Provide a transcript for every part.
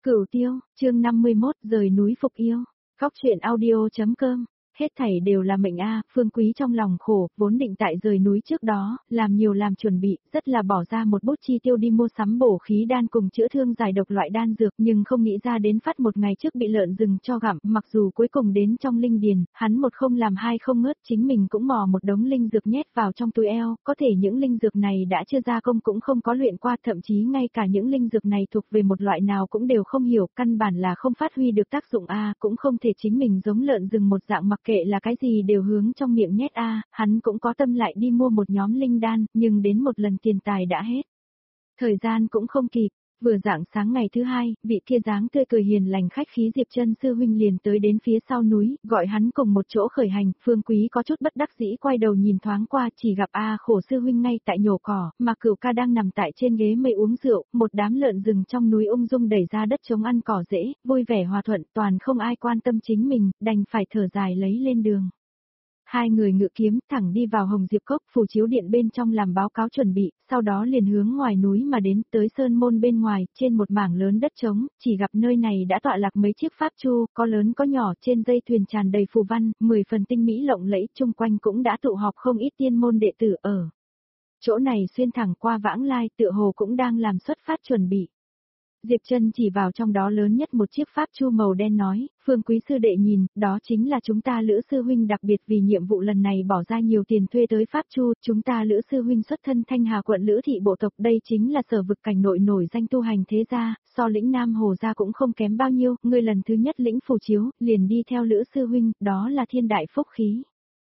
Cửu Tiêu, chương 51, rời núi phục yêu. Góc truyện audio.com. Hết thảy đều là mệnh a, Phương Quý trong lòng khổ, vốn định tại rời núi trước đó, làm nhiều làm chuẩn bị, rất là bỏ ra một bút chi tiêu đi mua sắm bổ khí đan cùng chữa thương giải độc loại đan dược, nhưng không nghĩ ra đến phát một ngày trước bị lợn rừng cho gặm, mặc dù cuối cùng đến trong linh điền, hắn một không làm hai không ngớt, chính mình cũng mò một đống linh dược nhét vào trong túi eo, có thể những linh dược này đã chưa gia công cũng không có luyện qua, thậm chí ngay cả những linh dược này thuộc về một loại nào cũng đều không hiểu, căn bản là không phát huy được tác dụng a, cũng không thể chính mình giống lợn rừng một dạng mặc kệ là cái gì đều hướng trong miệng nhét a, hắn cũng có tâm lại đi mua một nhóm linh đan, nhưng đến một lần tiền tài đã hết. Thời gian cũng không kịp, vừa rạng sáng ngày thứ hai, vị kia dáng tươi cười hiền lành khách khí Diệp Chân sư huynh liền tới đến phía sau núi, gọi hắn cùng một chỗ khởi hành, Phương Quý có chút bất đắc dĩ quay đầu nhìn thoáng qua, chỉ gặp khổ sư huynh ngay tại nhổ cỏ, mà Cửu ca đang nằm tại trên ghế mây uống rượu, một đám lợn rừng trong núi ung dung đẩy ra đất trống ăn cỏ dễ, vui vẻ hòa thuận, toàn không ai quan tâm chính mình, đành phải thở dài lấy lên đường. Hai người ngự kiếm thẳng đi vào Hồng Diệp Cốc phù chiếu điện bên trong làm báo cáo chuẩn bị, sau đó liền hướng ngoài núi mà đến tới sơn môn bên ngoài, trên một mảng lớn đất trống, chỉ gặp nơi này đã tọa lạc mấy chiếc pháp chu, có lớn có nhỏ, trên dây thuyền tràn đầy phù văn, 10 phần tinh mỹ lộng lẫy, chung quanh cũng đã tụ họp không ít tiên môn đệ tử ở. Chỗ này xuyên thẳng qua vãng lai, tựa hồ cũng đang làm xuất phát chuẩn bị. Diệp Chân chỉ vào trong đó lớn nhất một chiếc pháp chu màu đen nói, Phương Quý sư đệ nhìn, đó chính là chúng ta Lữ sư huynh đặc biệt vì nhiệm vụ lần này bỏ ra nhiều tiền thuê tới pháp chu, chúng ta Lữ sư huynh xuất thân Thanh Hà quận Lữ thị bộ tộc, đây chính là sở vực cảnh nội nổi danh tu hành thế gia, so lĩnh Nam Hồ gia cũng không kém bao nhiêu, ngươi lần thứ nhất lĩnh phù chiếu, liền đi theo Lữ sư huynh, đó là thiên đại phúc khí.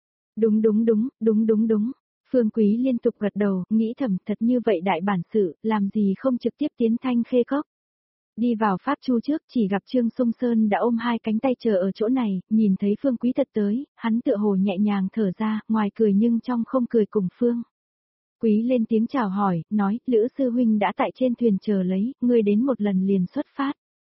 Đúng. Phương Quý liên tục gật đầu, nghĩ thầm thật như vậy đại bản sự, làm gì không trực tiếp tiến Thanh Khê Cốc. Đi vào pháp chu trước chỉ gặp Trương Sung Sơn đã ôm hai cánh tay chờ ở chỗ này, nhìn thấy Phương Quý thật tới, hắn tựa hồ nhẹ nhàng thở ra, ngoài cười nhưng trong không cười cùng Phương. Quý lên tiếng chào hỏi, nói, Lữ sư huynh đã tại trên thuyền chờ lấy, ngươi đến một lần liền xuất phát.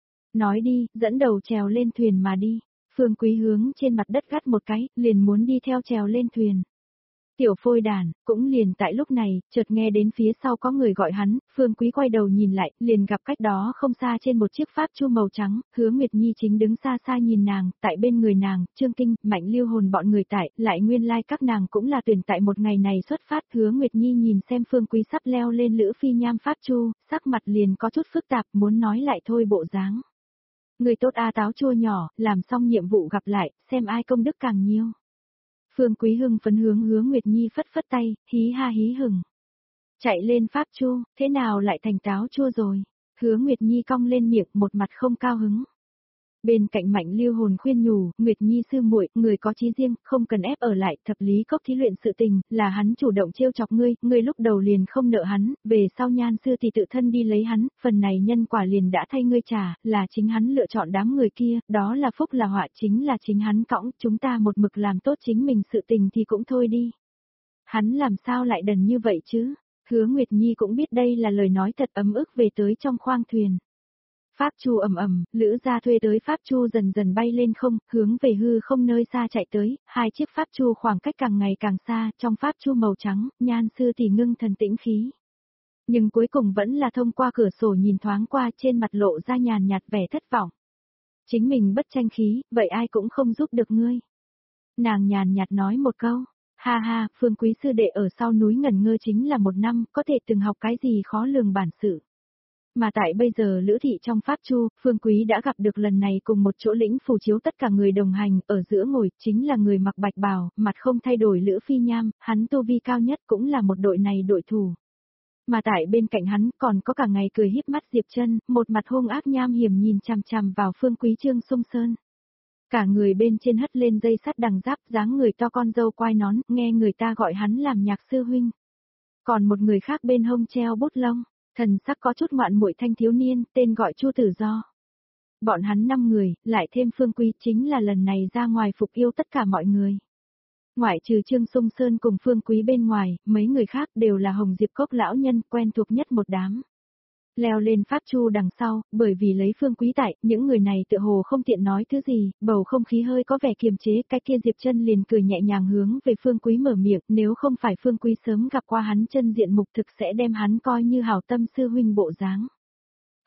Nói đi, dẫn đầu trèo lên thuyền mà đi. Phương Quý hướng trên mặt đất gắt một cái, liền muốn đi theo trèo lên thuyền. Tiểu phôi đàn, cũng liền tại lúc này, chợt nghe đến phía sau có người gọi hắn, Phương Quý quay đầu nhìn lại, liền gặp cách đó không xa trên một chiếc pháp chu màu trắng, Hứa Nguyệt Nhi chính đứng xa xa nhìn nàng, tại bên người nàng, Trương Kinh, Mạnh Lưu Hồn bọn người tại, lại nguyên lai các nàng cũng là tuyển tại một ngày này xuất phát, Hứa Nguyệt Nhi nhìn xem Phương Quý sắp leo lên Lữ Phi Nham pháp chu, sắc mặt liền có chút phức tạp, muốn nói lại thôi bộ dáng. Người tốt táo chua nhỏ, làm xong nhiệm vụ gặp lại, xem ai công đức càng nhiều. Phương Quý hưng phấn hướng Hứa Nguyệt Nhi phất phất tay, hí ha hí hửng. Chạy lên pháp chu, thế nào lại thành táo chua rồi? Hứa Nguyệt Nhi cong lên miệng, một mặt không cao hứng. Bên cạnh Mạnh Lưu Hồn khuyên nhủ, Nguyệt Nhi sư muội, người có chí riêng, không cần ép ở lại, thập lý cốc thí luyện sự tình, là hắn chủ động trêu chọc ngươi lúc đầu liền không nợ hắn, về sau Nhan sư thì tự thân đi lấy hắn, phần này nhân quả liền đã thay ngươi trả, là chính hắn lựa chọn đám người kia, đó là phúc là họa chính là chính hắn cõng, chúng ta một mực làm tốt chính mình sự tình thì cũng thôi đi. Hắn làm sao lại đần như vậy chứ? Hứa Nguyệt Nhi cũng biết đây là lời nói thật ấm ức về tới trong khoang thuyền. Pháp chu ầm, Lữ gia thuê tới pháp chu dần dần bay lên không, hướng về hư không nơi xa chạy tới, hai chiếc pháp chu khoảng cách càng ngày càng xa, trong pháp chu màu trắng, Nhan sư thì ngưng thần tĩnh khí. Nhưng cuối cùng vẫn là thông qua cửa sổ nhìn thoáng qua, trên mặt lộ ra nhàn nhạt vẻ thất vọng. Chính mình bất tranh khí, vậy ai cũng không giúp được ngươi. Nàng nhàn nhạt nói một câu, ha, Phương Quý sư đệ ở sau núi ngẩn ngơ chính là một năm, có thể từng học cái gì khó lường bản sự. Mà tại bây giờ Lữ thị trong pháp chu, Phương Quý đã gặp được lần này cùng một chỗ lĩnh phù chiếu tất cả người đồng hành, ở giữa ngồi, chính là người mặc bạch bào, mặt không thay đổi Lữ Phi Nham, hắn tu vi cao nhất cũng là một đội này đội thủ. Mà tại bên cạnh hắn còn có cả ngày cười híp mắt Diệp Chân, một mặt hung ác nham hiểm nhìn chằm chằm vào Phương Quý Trương Sung Sơn. Cả người bên trên hất lên dây sắt đằng giáp, dáng người to con dâu quai nón, nghe người ta gọi hắn làm nhạc sư huynh. Còn một người khác bên hông treo bút lông. Thần sắc có chút ngoạn muội thanh thiếu niên, tên gọi Chu Tử Do. Bọn hắn 5 người, lại thêm Phương Quý chính là lần này ra ngoài phục yêu tất cả mọi người. Ngoại trừ Trương Sung Sơn cùng Phương Quý bên ngoài, mấy người khác đều là Hồng Diệp Cốc lão nhân quen thuộc nhất một đám. Leo lên pháp chu đằng sau, bởi vì lấy Phương Quý tại, những người này tựa hồ không tiện nói thứ gì, bầu không khí hơi có vẻ kiềm chế, cái kia Diệp Chân liền cười nhẹ nhàng hướng về Phương Quý mở miệng, nếu không phải Phương Quý sớm gặp qua hắn chân diện mục thực sẽ đem hắn coi như hảo tâm sư huynh bộ dáng.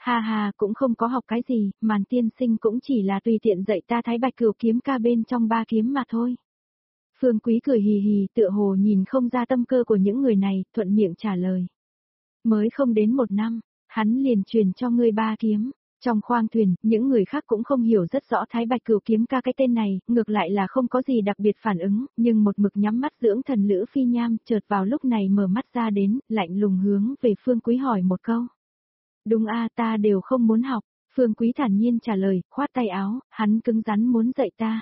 Ha ha, cũng không có học cái gì, Màn tiên sinh cũng chỉ là tùy tiện dạy ta Thái Bạch Cửu kiếm ca bên trong 3 kiếm mà thôi. Phương Quý cười hì hì, tựa hồ nhìn không ra tâm cơ của những người này, thuận miệng trả lời. Mới không đến 1 năm, hắn liền truyền cho ngươi 3 kiếm. Trong khoang thuyền, những người khác cũng không hiểu rất rõ Thái Bạch Cửu kiếm ca cái tên này, ngược lại là không có gì đặc biệt phản ứng, nhưng một mực nhắm mắt dưỡng thần Lữ Phi Nham, chợt vào lúc này mở mắt ra đến, lạnh lùng hướng về Phương Quý hỏi một câu. Đúng a, ta đều không muốn học, Phương Quý thản nhiên trả lời, khoát tay áo, hắn cứng rắn muốn dạy ta.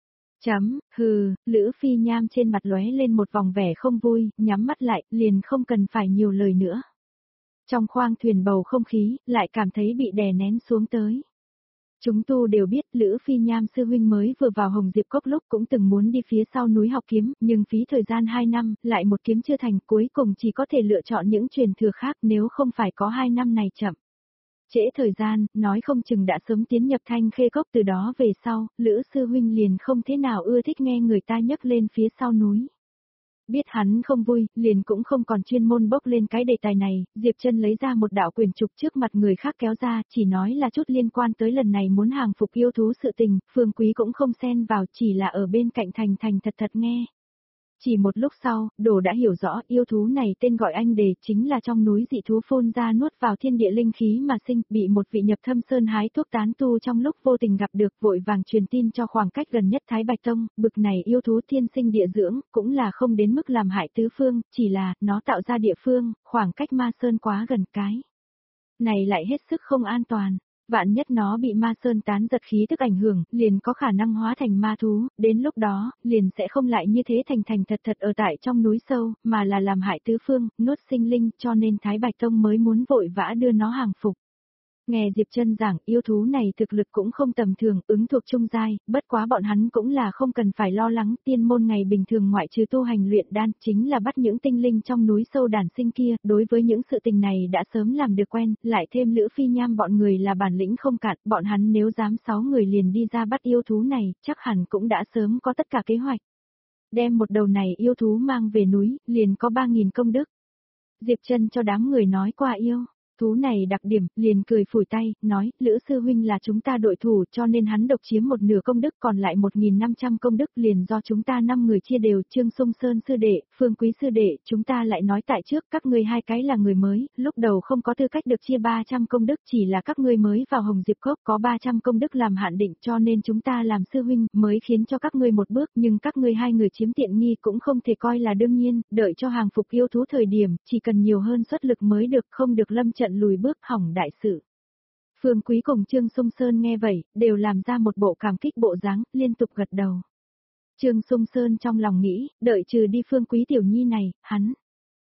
Hừ, Lữ Phi Nham trên mặt lóe lên một vòng vẻ không vui, nhắm mắt lại, liền không cần phải nhiều lời nữa. Trong khoang thuyền bầu không khí, lại cảm thấy bị đè nén xuống tới. Chúng tu đều biết Lữ Phi Nham sư huynh mới vừa vào Hồng Diệp Cốc lúc cũng từng muốn đi phía sau núi học kiếm, nhưng phí thời gian 2 năm, lại một kiếm chưa thành, cuối cùng chỉ có thể lựa chọn những truyền thừa khác nếu không phải có 2 năm này chậm. Trễ thời gian, nói không chừng đã sớm tiến nhập Thanh Khê Cốc, từ đó về sau, Lữ sư huynh liền không thế nào ưa thích nghe người ta nhắc lên phía sau núi. Biết hắn không vui, liền cũng không còn chuyên môn bốc lên cái đề tài này, Diệp Trân lấy ra một đạo quyển trục trước mặt người khác kéo ra, chỉ nói là chút liên quan tới lần này muốn hàng phục yêu thú sự tình, Phương Quý cũng không xen vào, chỉ là ở bên cạnh thành thành thật thật nghe. Chỉ một lúc sau, Đồ đã hiểu rõ yêu thú này tên gọi anh đề chính là trong núi dị thú phun ra nuốt vào thiên địa linh khí mà sinh, bị một vị nhập thâm sơn hái thuốc tán tu trong lúc vô tình gặp được, vội vàng truyền tin cho khoảng cách gần nhất Thái Bạch Tông, bực này yêu thú thiên sinh địa dưỡng, cũng là không đến mức làm hại tứ phương, chỉ là, nó tạo ra địa phương, khoảng cách ma sơn quá gần cái. Này lại hết sức không an toàn. Vạn nhất nó bị ma sơn tán giật khí tức ảnh hưởng, liền có khả năng hóa thành ma thú, đến lúc đó, liền sẽ không lại như thế thành thành thật thật ở tại trong núi sâu, mà là làm hại tứ phương, nuốt sinh linh, cho nên Thái Bạch Tông mới muốn vội vã đưa nó hàng phục. Nghe Diệp Trân giảng, yêu thú này thực lực cũng không tầm thường, ứng thuộc trung giai, bất quá bọn hắn cũng là không cần phải lo lắng, tiên môn ngày bình thường ngoại trừ tu hành luyện đan, chính là bắt những tinh linh trong núi sâu đàn sinh kia, đối với những sự tình này đã sớm làm được quen, lại thêm Lữ Phi Nham bọn người là bản lĩnh không cạn, bọn hắn nếu dám 6 người liền đi ra bắt yêu thú này, chắc hẳn cũng đã sớm có tất cả kế hoạch. Đem một đầu này yêu thú mang về núi, liền có 3.000 công đức. Diệp Trân cho đám người nói qua yêu thú này đặc điểm, liền cười phủi tay, nói, Lữ sư huynh là chúng ta đội thủ cho nên hắn độc chiếm một nửa công đức, còn lại 1.500 công đức liền do chúng ta 5 người chia đều, Trương Sung Sơn sư đệ, Phương Quý sư đệ, chúng ta lại nói tại trước, các ngươi 2 cái là người mới, lúc đầu không có tư cách được chia 300 công đức, chỉ là các ngươi mới vào Hồng Diệp Cốc có 300 công đức làm hạn định, cho nên chúng ta làm sư huynh, mới khiến cho các ngươi một bước, nhưng các ngươi 2 người chiếm tiện nghi cũng không thể coi là đương nhiên, đợi cho hàng phục yêu thú thời điểm, chỉ cần nhiều hơn xuất lực mới được, không được lâm trận lùi bước hỏng đại sự. Phương Quý cùng Trương Sung Sơn nghe vậy, đều làm ra một bộ cảm kích bộ dáng, liên tục gật đầu. Trương Sung Sơn trong lòng nghĩ, đợi trừ đi Phương Quý tiểu nhi này, hắn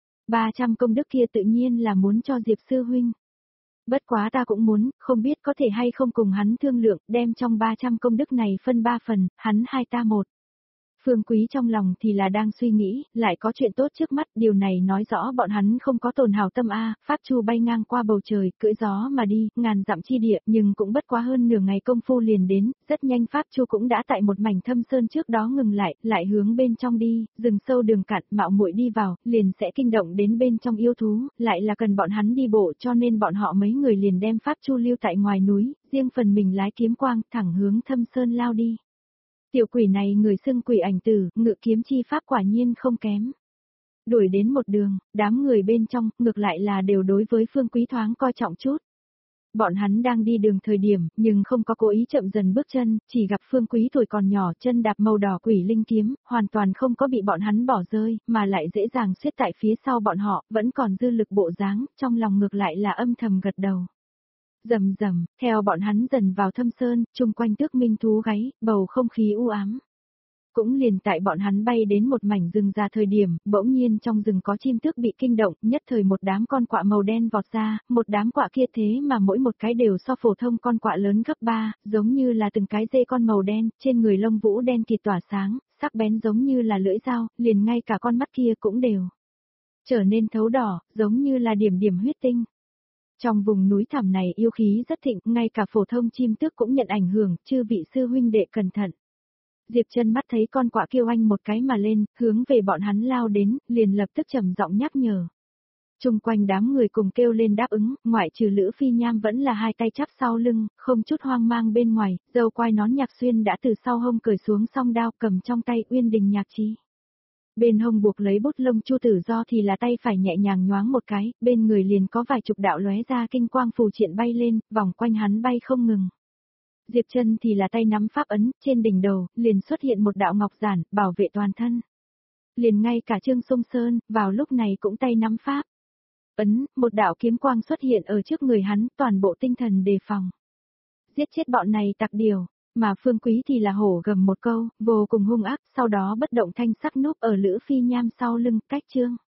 300 công đức kia tự nhiên là muốn cho Diệp sư huynh. Bất quá ta cũng muốn, không biết có thể hay không cùng hắn thương lượng, đem trong 300 công đức này phân 3 phần, hắn 2 ta 1. Phương Quý trong lòng thì là đang suy nghĩ, lại có chuyện tốt trước mắt, điều này nói rõ bọn hắn không có tồn hảo tâm a. Pháp Chu bay ngang qua bầu trời, cưỡi gió mà đi, ngàn dặm chi địa, nhưng cũng bất quá hơn nửa ngày công phu liền đến, rất nhanh Pháp Chu cũng đã tại một mảnh thâm sơn trước đó ngừng lại hướng bên trong đi, rừng sâu đường cạn, mạo muội đi vào, liền sẽ kinh động đến bên trong yêu thú, lại là cần bọn hắn đi bộ, cho nên bọn họ mấy người liền đem Pháp Chu lưu tại ngoài núi, riêng phần mình lái kiếm quang, thẳng hướng thâm sơn lao đi. Tiểu quỷ này người xưng quỷ ảnh tử, ngự kiếm chi pháp quả nhiên không kém. Đuổi đến một đường, đám người bên trong, ngược lại là đều đối với Phương Quý thoáng coi trọng chút. Bọn hắn đang đi đường thời điểm, nhưng không có cố ý chậm dần bước chân, chỉ gặp Phương Quý tuổi còn nhỏ, chân đạp màu đỏ quỷ linh kiếm, hoàn toàn không có bị bọn hắn bỏ rơi, mà lại dễ dàng xiết tại phía sau bọn họ, vẫn còn dư lực bộ dáng, trong lòng ngược lại là âm thầm gật đầu. Rầm rầm, theo bọn hắn dần vào thâm sơn, chung quanh tước minh thú gáy, bầu không khí u ám. Cũng liền tại bọn hắn bay đến một mảnh rừng ra thời điểm, bỗng nhiên trong rừng có chim tước bị kinh động, nhất thời một đám con quạ màu đen vọt ra, một đám quạ kia thế mà mỗi một cái đều so phổ thông con quạ lớn gấp 3, giống như là từng cái dê con màu đen, trên người lông vũ đen kịt tỏa sáng, sắc bén giống như là lưỡi dao, liền ngay cả con mắt kia cũng đều trở nên thấu đỏ, giống như là điểm điểm huyết tinh. Trong vùng núi thẳm này yêu khí rất thịnh, ngay cả phổ thông chim tước cũng nhận ảnh hưởng, chư vị sư huynh đệ cẩn thận. Diệp Trân mắt thấy con quạ kêu anh một cái mà lên, hướng về bọn hắn lao đến, liền lập tức trầm giọng nhắc nhở. Chung quanh đám người cùng kêu lên đáp ứng, ngoại trừ Lữ Phi Nham vẫn là hai tay chắp sau lưng, không chút hoang mang bên ngoài, dâu quai nón Nhạc Xuyên đã từ sau hông cởi xuống song đao cầm trong tay Uyên Đình Nhạc Chí. Bên hông buộc lấy bút lông Chu Tử Do thì là tay phải nhẹ nhàng nhoáng một cái, bên người liền có vài chục đạo lóe ra kinh quang phù triện bay lên, vòng quanh hắn bay không ngừng. Diệp Trân thì là tay nắm pháp ấn, trên đỉnh đầu, liền xuất hiện một đạo ngọc giản, bảo vệ toàn thân. Liền ngay cả Trương Sung Sơn, vào lúc này cũng tay nắm pháp ấn, một đạo kiếm quang xuất hiện ở trước người hắn, toàn bộ tinh thần đề phòng. Giết chết bọn này tặc điều, mà Phương Quý thì là hổ gầm một câu, vô cùng hung ác, sau đó bất động thanh sắc núp ở Lữ Phi Nham sau lưng, cách Trương